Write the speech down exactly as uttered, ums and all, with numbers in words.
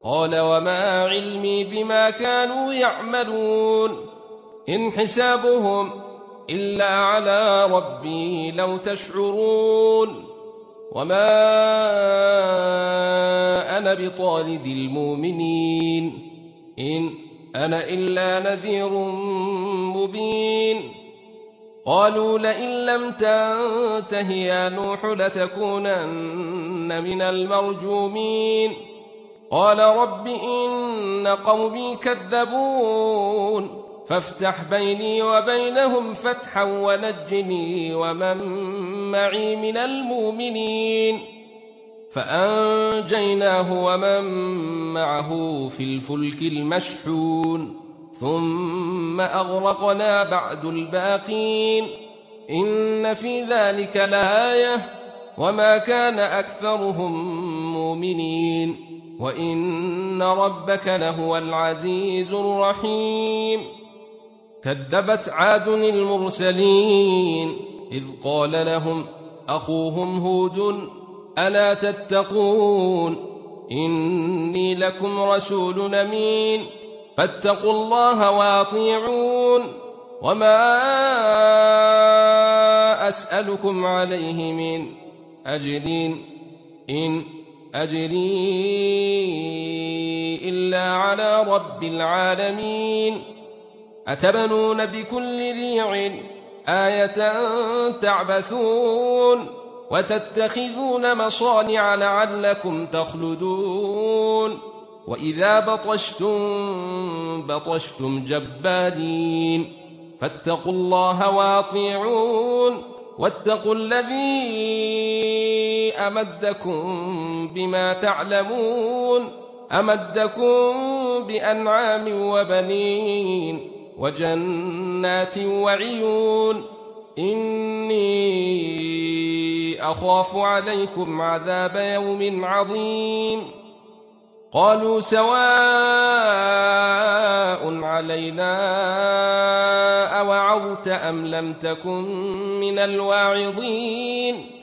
قال وما علمي بما كانوا يعملون إن حسابهم إلا على ربي لو تشعرون وما أنا بطارد المؤمنين إن أنا إلا نذير مبين قالوا لئن لم تنته يا نوح لتكونن من المرجومين قال رب إن قومي كذبون فافتح بيني وبينهم فتحا ونجني ومن معي من المؤمنين فأنجيناه ومن معه في الفلك المشحون ثم أغرقنا بعد الباقين إن في ذلك لآية وما كان أكثرهم مؤمنين وإن ربك لهو العزيز الرحيم كذبت عاد المرسلين إذ قال لهم أخوهم هود ألا تتقون إني لكم رسول أمين فاتقوا الله واطيعون وما أسألكم عليه من أجر إن أجري إلا على رب العالمين أتبنون بكل ريع آية تعبثون وتتخذون مصانع لعلكم تخلدون وإذا بطشتم بطشتم جبارين فاتقوا الله واطيعون واتقوا الذي أمدكم بما تعلمون أمدكم بأنعام وبنين وجنات وعيون إني أخاف عليكم عذاب يوم عظيم قالوا سواء علينا أوعظت أم لم تكن من الواعظين